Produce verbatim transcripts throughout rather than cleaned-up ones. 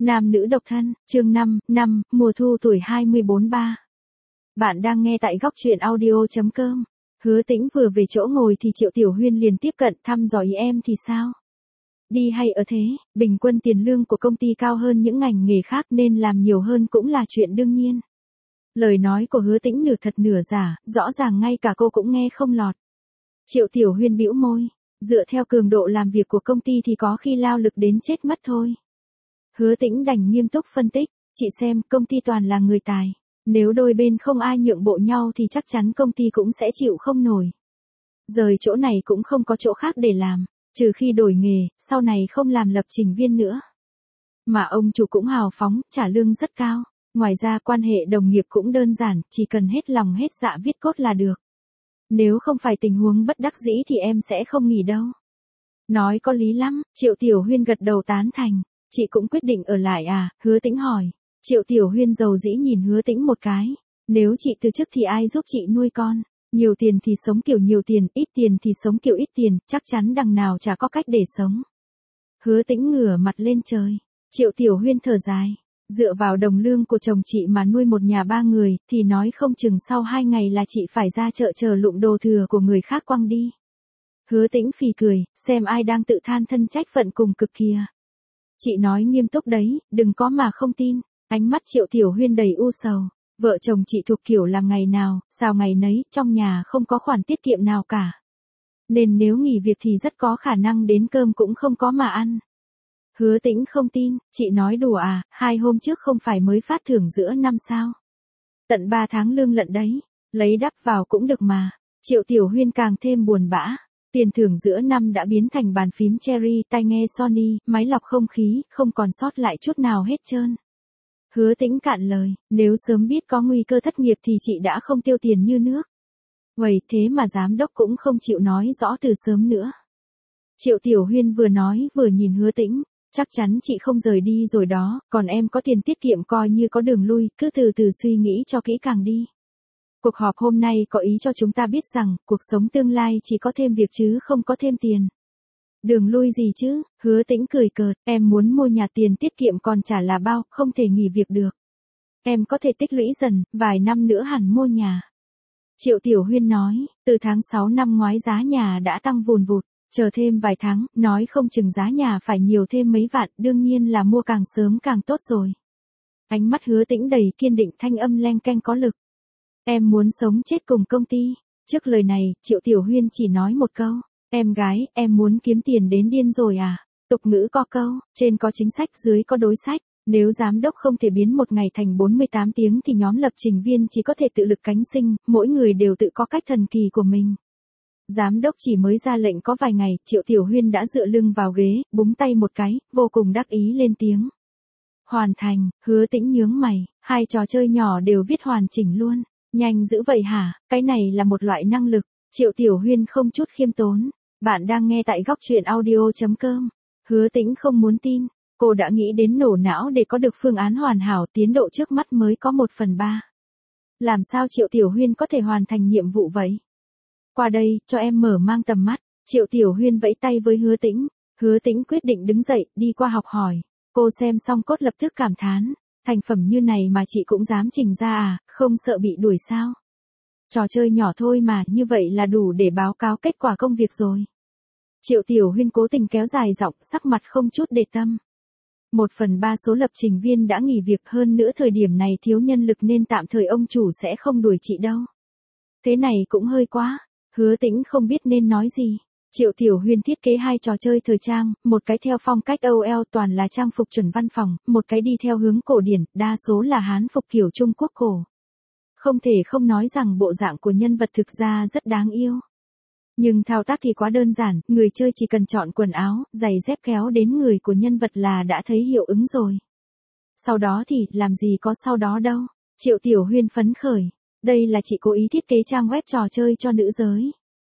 Nam nữ độc thân, chương năm, năm, mùa thu tuổi hai mươi bốn ba. Bạn đang nghe tại góc truyện audio.com. Hứa Tĩnh vừa về chỗ ngồi thì Triệu Tiểu Huyên liền tiếp cận thăm dò ý em thì sao? Đi hay ở thế, bình quân tiền lương của công ty cao hơn những ngành nghề khác nên làm nhiều hơn cũng là chuyện đương nhiên. Lời nói của Hứa Tĩnh nửa thật nửa giả, rõ ràng ngay cả cô cũng nghe không lọt. Triệu Tiểu Huyên bĩu môi, dựa theo cường độ làm việc của công ty thì có khi lao lực đến chết mất thôi. Hứa Tĩnh đành nghiêm túc phân tích, chị xem công ty toàn là người tài. Nếu đôi bên không ai nhượng bộ nhau thì chắc chắn công ty cũng sẽ chịu không nổi. Rời chỗ này cũng không có chỗ khác để làm, trừ khi đổi nghề, sau này không làm lập trình viên nữa. Mà ông chủ cũng hào phóng, trả lương rất cao. Ngoài ra quan hệ đồng nghiệp cũng đơn giản, chỉ cần hết lòng hết dạ viết code là được. Nếu không phải tình huống bất đắc dĩ thì em sẽ không nghỉ đâu. Nói có lý lắm, Triệu Tiểu Huyên gật đầu tán thành. Chị cũng quyết định ở lại à, Hứa Tĩnh hỏi. Triệu Tiểu Huyên giàu dĩ nhìn Hứa Tĩnh một cái. Nếu chị từ chức thì ai giúp chị nuôi con? Nhiều tiền thì sống kiểu nhiều tiền, ít tiền thì sống kiểu ít tiền, chắc chắn đằng nào chả có cách để sống. Hứa Tĩnh ngửa mặt lên trời. Triệu Tiểu Huyên thở dài. Dựa vào đồng lương của chồng chị mà nuôi một nhà ba người, thì nói không chừng sau hai ngày là chị phải ra chợ chờ lụm đồ thừa của người khác quăng đi. Hứa Tĩnh phì cười, xem ai đang tự than thân trách phận cùng cực kìa. Chị nói nghiêm túc đấy, đừng có mà không tin. Ánh mắt Triệu Tiểu Huyên đầy u sầu. Vợ chồng chị thuộc kiểu làm ngày nào, sao ngày nấy, trong nhà không có khoản tiết kiệm nào cả. Nên nếu nghỉ việc thì rất có khả năng đến cơm cũng không có mà ăn. Hứa Tĩnh không tin, chị nói đùa à, hai hôm trước không phải mới phát thưởng giữa năm sao. Tận ba tháng lương lận đấy, lấy đắp vào cũng được mà. Triệu Tiểu Huyên càng thêm buồn bã. Tiền thưởng giữa năm đã biến thành bàn phím Cherry, tai nghe Sony, máy lọc không khí, không còn sót lại chút nào hết trơn. Hứa Tĩnh cạn lời, nếu sớm biết có nguy cơ thất nghiệp thì chị đã không tiêu tiền như nước. Vậy thế mà giám đốc cũng không chịu nói rõ từ sớm nữa. Triệu Tiểu Huyên vừa nói vừa nhìn Hứa Tĩnh, chắc chắn chị không rời đi rồi đó, còn em có tiền tiết kiệm coi như có đường lui, cứ từ từ suy nghĩ cho kỹ càng đi. Cuộc họp hôm nay có ý cho chúng ta biết rằng, cuộc sống tương lai chỉ có thêm việc chứ không có thêm tiền. Đường lui gì chứ, Hứa Tĩnh cười cợt, em muốn mua nhà tiền tiết kiệm còn trả là bao, không thể nghỉ việc được. Em có thể tích lũy dần, vài năm nữa hẳn mua nhà. Triệu Tiểu Huyên nói, từ tháng sáu năm ngoái giá nhà đã tăng vùn vụt, chờ thêm vài tháng, nói không chừng giá nhà phải nhiều thêm mấy vạn, đương nhiên là mua càng sớm càng tốt rồi. Ánh mắt Hứa Tĩnh đầy kiên định, thanh âm leng keng có lực. Em muốn sống chết cùng công ty. Trước lời này, Triệu Tiểu Huyên chỉ nói một câu. Em gái, em muốn kiếm tiền đến điên rồi à? Tục ngữ có câu, trên có chính sách, dưới có đối sách. Nếu giám đốc không thể biến một ngày thành bốn mươi tám tiếng thì nhóm lập trình viên chỉ có thể tự lực cánh sinh, mỗi người đều tự có cách thần kỳ của mình. Giám đốc chỉ mới ra lệnh có vài ngày, Triệu Tiểu Huyên đã dựa lưng vào ghế, búng tay một cái, vô cùng đắc ý lên tiếng. Hoàn thành, Hứa Tĩnh nhướng mày, hai trò chơi nhỏ đều viết hoàn chỉnh luôn. Nhanh dữ vậy hả, cái này là một loại năng lực. Triệu Tiểu Huyên không chút khiêm tốn. Bạn đang nghe tại góc truyện audio.com. Hứa Tĩnh không muốn tin. Cô đã nghĩ đến nổ não để có được phương án hoàn hảo, tiến độ trước mắt mới có một phần ba. Làm sao Triệu Tiểu Huyên có thể hoàn thành nhiệm vụ vậy? Qua đây, cho em mở mang tầm mắt. Triệu Tiểu Huyên vẫy tay với Hứa Tĩnh. Hứa Tĩnh quyết định đứng dậy, đi qua học hỏi. Cô xem xong code lập tức cảm thán. Thành phẩm như này mà chị cũng dám trình ra à, không sợ bị đuổi sao? Trò chơi nhỏ thôi mà, như vậy là đủ để báo cáo kết quả công việc rồi. Triệu Tiểu Huyên cố tình kéo dài giọng, sắc mặt không chút để tâm. Một phần ba số lập trình viên đã nghỉ việc, hơn nữa thời điểm này thiếu nhân lực nên tạm thời ông chủ sẽ không đuổi chị đâu. Thế này cũng hơi quá. Hứa Tĩnh không biết nên nói gì. Triệu Tiểu Huyên thiết kế hai trò chơi thời trang, một cái theo phong cách Âu El toàn là trang phục chuẩn văn phòng, một cái đi theo hướng cổ điển, đa số là Hán phục kiểu Trung Quốc cổ. Không thể không nói rằng bộ dạng của nhân vật thực ra rất đáng yêu. Nhưng thao tác thì quá đơn giản, người chơi chỉ cần chọn quần áo, giày dép kéo đến người của nhân vật là đã thấy hiệu ứng rồi. Sau đó thì, làm gì có sau đó đâu. Triệu Tiểu Huyên phấn khởi. Đây là chị cố ý thiết kế trang web trò chơi cho nữ giới.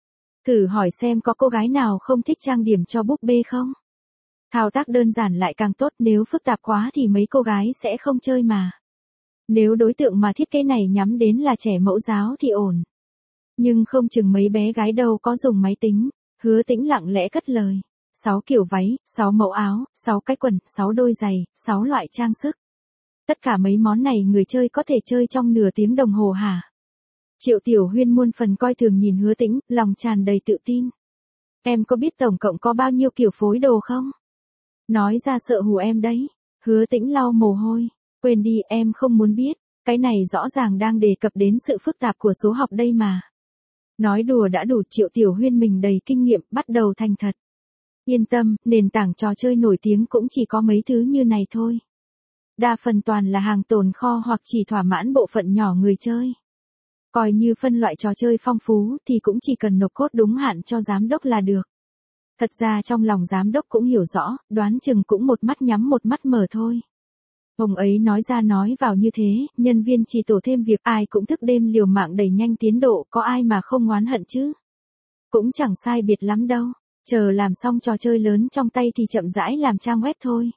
Thử hỏi xem có cô gái nào không thích trang điểm cho búp bê không? Thao tác đơn giản lại càng tốt, nếu phức tạp quá thì mấy cô gái sẽ không chơi mà. Nếu đối tượng mà thiết kế này nhắm đến là trẻ mẫu giáo thì ổn. Nhưng không chừng mấy bé gái đâu có dùng máy tính. Hứa Tĩnh lặng lẽ cất lời. sáu kiểu váy, sáu mẫu áo, sáu cái quần, sáu đôi giày, sáu loại trang sức. Tất cả mấy món này người chơi có thể chơi trong nửa tiếng đồng hồ hả? Triệu Tiểu Huyên muôn phần coi thường nhìn Hứa Tĩnh, lòng tràn đầy tự tin. Em có biết tổng cộng có bao nhiêu kiểu phối đồ không? Nói ra sợ hù em đấy. Hứa Tĩnh lau mồ hôi. Quên đi, em không muốn biết. Cái này rõ ràng đang đề cập đến sự phức tạp của số học đây mà. Nói đùa đã đủ, Triệu Tiểu Huyên mình đầy kinh nghiệm, bắt đầu thành thật. Yên tâm, nền tảng trò chơi nổi tiếng cũng chỉ có mấy thứ như này thôi. Đa phần toàn là hàng tồn kho hoặc chỉ thỏa mãn bộ phận nhỏ người chơi. Coi như phân loại trò chơi phong phú thì cũng chỉ cần nộp code đúng hạn cho giám đốc là được. Thật ra trong lòng giám đốc cũng hiểu rõ, đoán chừng cũng một mắt nhắm một mắt mở thôi. Ông ấy nói ra nói vào như thế, nhân viên chỉ tổ thêm việc, ai cũng thức đêm liều mạng đẩy nhanh tiến độ, có ai mà không oán hận chứ. Cũng chẳng sai biệt lắm đâu, chờ làm xong trò chơi lớn trong tay thì chậm rãi làm trang web thôi.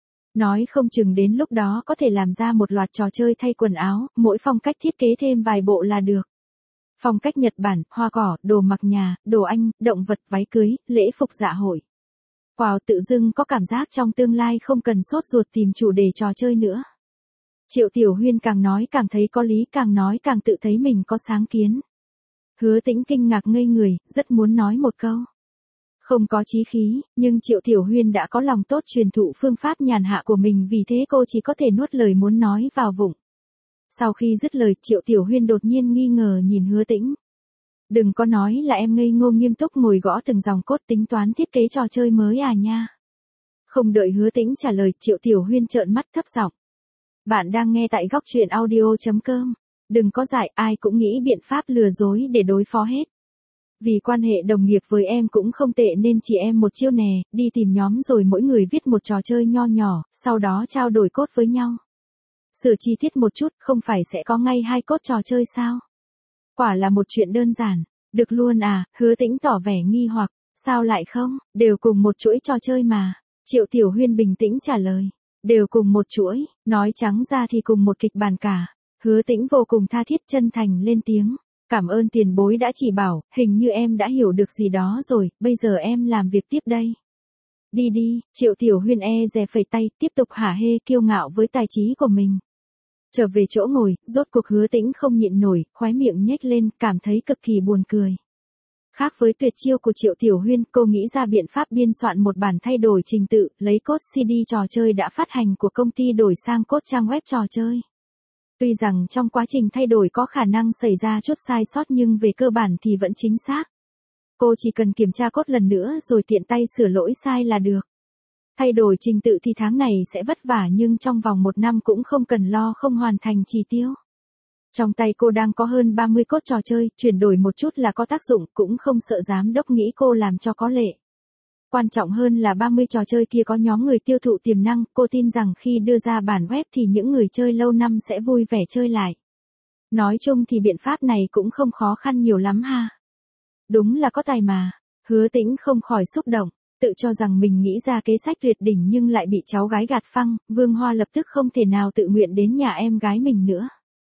Nói không chừng đến lúc đó có thể làm ra một loạt trò chơi thay quần áo, mỗi phong cách thiết kế thêm vài bộ là được. Phong cách Nhật Bản, hoa cỏ, đồ mặc nhà, đồ Anh, động vật, váy cưới, lễ phục dạ hội. Wow, tự dưng có cảm giác trong tương lai không cần sốt ruột tìm chủ đề trò chơi nữa. Triệu Tiểu Huyên càng nói càng thấy có lý, càng nói càng tự thấy mình có sáng kiến. Hứa Tĩnh kinh ngạc ngây người, rất muốn nói một câu. Không có chí khí, nhưng Triệu Tiểu Huyên đã có lòng tốt truyền thụ phương pháp nhàn hạ của mình, vì thế cô chỉ có thể nuốt lời muốn nói vào bụng. Sau khi dứt lời, Triệu Tiểu Huyên đột nhiên nghi ngờ nhìn Hứa Tĩnh. Đừng có nói là em ngây ngô nghiêm túc ngồi gõ từng dòng code tính toán thiết kế trò chơi mới à nha. Không đợi Hứa Tĩnh trả lời, Triệu Tiểu Huyên trợn mắt thấp giọng. Bạn đang nghe tại góc truyện audio chấm com. Đừng có dại, ai cũng nghĩ biện pháp lừa dối để đối phó hết. Vì quan hệ đồng nghiệp với em cũng không tệ nên chỉ em một chiêu nè, đi tìm nhóm rồi mỗi người viết một trò chơi nho nhỏ, sau đó trao đổi code với nhau. Sửa chi tiết một chút, không phải sẽ có ngay hai code trò chơi sao? Quả là một chuyện đơn giản. Được luôn à? Hứa Tĩnh tỏ vẻ nghi hoặc. Sao lại không? Đều cùng một chuỗi trò chơi mà. Triệu Tiểu Huyên bình tĩnh trả lời. Đều cùng một chuỗi, nói trắng ra thì cùng một kịch bản cả. Hứa Tĩnh vô cùng tha thiết chân thành lên tiếng. Cảm ơn tiền bối đã chỉ bảo, hình như em đã hiểu được gì đó rồi, bây giờ em làm việc tiếp đây. Đi đi, Triệu Tiểu Huyên e dè phẩy tay, tiếp tục hả hê kiêu ngạo với tài trí của mình. Trở về chỗ ngồi, rốt cuộc Hứa Tĩnh không nhịn nổi, khóe miệng nhếch lên, cảm thấy cực kỳ buồn cười. Khác với tuyệt chiêu của Triệu Tiểu Huyên, cô nghĩ ra biện pháp biên soạn một bản thay đổi trình tự, lấy code xê đê trò chơi đã phát hành của công ty đổi sang code trang web trò chơi. Tuy rằng trong quá trình thay đổi có khả năng xảy ra chút sai sót nhưng về cơ bản thì vẫn chính xác. Cô chỉ cần kiểm tra code lần nữa rồi tiện tay sửa lỗi sai là được. Thay đổi trình tự thì tháng này sẽ vất vả nhưng trong vòng một năm cũng không cần lo không hoàn thành chỉ tiêu. Trong tay cô đang có hơn ba mươi code trò chơi, chuyển đổi một chút là có tác dụng, cũng không sợ giám đốc nghĩ cô làm cho có lệ. Quan trọng hơn là ba mươi trò chơi kia có nhóm người tiêu thụ tiềm năng, cô tin rằng khi đưa ra bản web thì những người chơi lâu năm sẽ vui vẻ chơi lại. Nói chung thì biện pháp này cũng không khó khăn nhiều lắm ha. Đúng là có tài mà. Hứa Tĩnh không khỏi xúc động, tự cho rằng mình nghĩ ra kế sách tuyệt đỉnh nhưng lại bị cháu gái gạt phăng, Vương Hoa lập tức không thể nào tự nguyện đến nhà em gái mình nữa.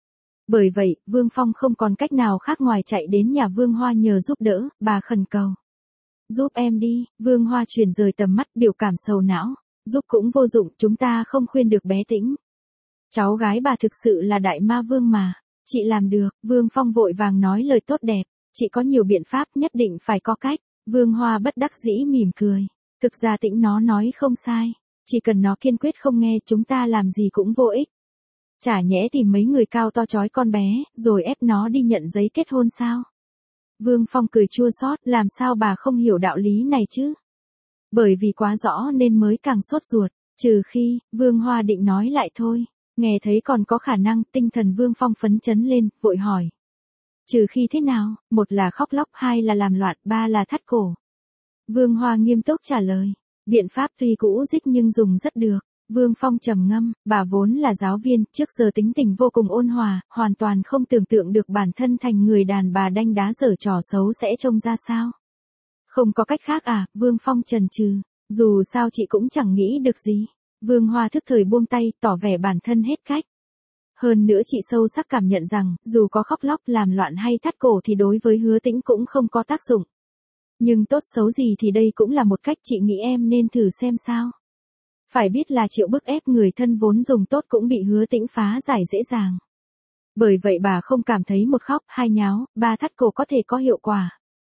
Bởi vậy, Vương Phong không còn cách nào khác ngoài chạy đến nhà Vương Hoa nhờ giúp đỡ, bà khẩn cầu. Giúp em đi, Vương Hoa chuyển rời tầm mắt, biểu cảm sầu não. Giúp cũng vô dụng, chúng ta không khuyên được bé Tĩnh. Cháu gái bà thực sự là đại ma vương mà. Chị làm được, Vương Phong vội vàng nói lời tốt đẹp. Chị có nhiều biện pháp, nhất định phải có cách. Vương Hoa bất đắc dĩ mỉm cười. Thực ra Tĩnh nó nói không sai. Chỉ cần nó kiên quyết không nghe, chúng ta làm gì cũng vô ích. Chả nhẽ tìm mấy người cao to chói con bé, rồi ép nó đi nhận giấy kết hôn sao? Vương Phong cười chua xót, làm sao bà không hiểu đạo lý này chứ? Bởi vì quá rõ nên mới càng sốt ruột, trừ khi, Vương Hoa định nói lại thôi. Nghe thấy còn có khả năng, tinh thần Vương Phong phấn chấn lên, vội hỏi. Trừ khi thế nào? Một là khóc lóc, hai là làm loạn, ba là thắt cổ. Vương Hoa nghiêm túc trả lời. Biện pháp tuy cũ dích nhưng dùng rất được. Vương Phong trầm ngâm, bà vốn là giáo viên, trước giờ tính tình vô cùng ôn hòa, hoàn toàn không tưởng tượng được bản thân thành người đàn bà đanh đá giở trò xấu sẽ trông ra sao. Không có cách khác à? Vương Phong chần chừ. Dù sao chị cũng chẳng nghĩ được gì. Vương Hoa thức thời buông tay, tỏ vẻ bản thân hết cách. Hơn nữa chị sâu sắc cảm nhận rằng, dù có khóc lóc làm loạn hay thắt cổ thì đối với Hứa Tĩnh cũng không có tác dụng. Nhưng tốt xấu gì thì đây cũng là một cách chị nghĩ em nên thử xem sao. Phải biết là Triệu bức ép người thân vốn dùng tốt cũng bị Hứa Tĩnh phá giải dễ dàng. Bởi vậy bà không cảm thấy một khóc, hai nháo, ba thắt cổ có thể có hiệu quả.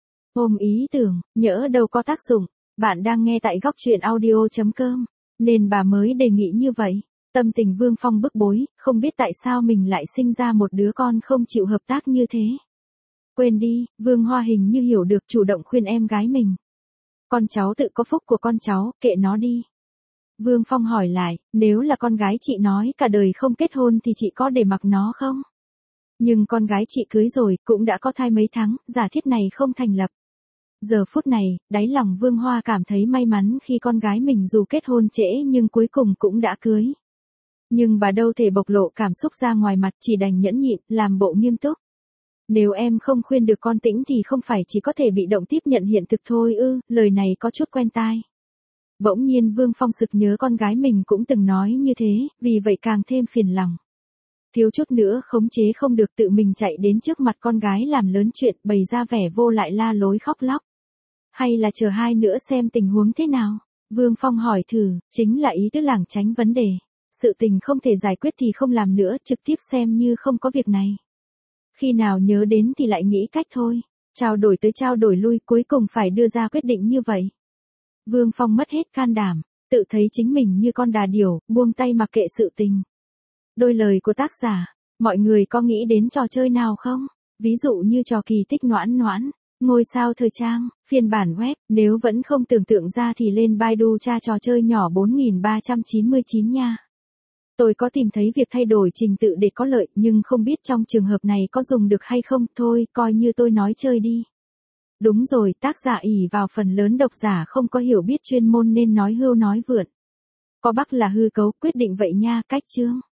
Ôm ý tưởng, nhỡ đâu có tác dụng. Bạn đang nghe tại góc truyện audio.com, nên bà mới đề nghị như vậy. Tâm tình Vương Phong bức bối, không biết tại sao mình lại sinh ra một đứa con không chịu hợp tác như thế. Quên đi, Vương Hoa hình như hiểu được, chủ động khuyên em gái mình. Con cháu tự có phúc của con cháu, kệ nó đi. Vương Phong hỏi lại, nếu là con gái chị nói cả đời không kết hôn thì chị có để mặc nó không? Nhưng con gái chị cưới rồi, cũng đã có thai mấy tháng, giả thiết này không thành lập. Giờ phút này, đáy lòng Vương Hoa cảm thấy may mắn khi con gái mình dù kết hôn trễ nhưng cuối cùng cũng đã cưới. Nhưng bà đâu thể bộc lộ cảm xúc ra ngoài mặt, chỉ đành nhẫn nhịn, làm bộ nghiêm túc. Nếu em không khuyên được con Tĩnh thì không phải chỉ có thể bị động tiếp nhận hiện thực thôi ư, lời này có chút quen tai. Bỗng nhiên Vương Phong sực nhớ con gái mình cũng từng nói như thế, vì vậy càng thêm phiền lòng. Thiếu chút nữa khống chế không được, tự mình chạy đến trước mặt con gái làm lớn chuyện, bày ra vẻ vô lại la lối khóc lóc. Hay là chờ hai nữa xem tình huống thế nào? Vương Phong hỏi thử, chính là ý tứ lảng tránh vấn đề. Sự tình không thể giải quyết thì không làm nữa, trực tiếp xem như không có việc này. Khi nào nhớ đến thì lại nghĩ cách thôi. Trao đổi tới trao đổi lui, cuối cùng phải đưa ra quyết định như vậy. Vương Phong mất hết can đảm, tự thấy chính mình như con đà điểu, buông tay mặc kệ sự tình. Đôi lời của tác giả, mọi người có nghĩ đến trò chơi nào không? Ví dụ như trò kỳ tích noãn noãn, ngôi sao thời trang, phiên bản web, nếu vẫn không tưởng tượng ra thì lên Baidu tra trò chơi nhỏ bốn nghìn ba trăm chín mươi chín nha. Tôi có tìm thấy việc thay đổi trình tự để có lợi, nhưng không biết trong trường hợp này có dùng được hay không, thôi, coi như tôi nói chơi đi. Đúng rồi, tác giả ỷ vào phần lớn độc giả không có hiểu biết chuyên môn nên nói hưu nói vượn. Có bắc là hư cấu, quyết định vậy nha, cách chương.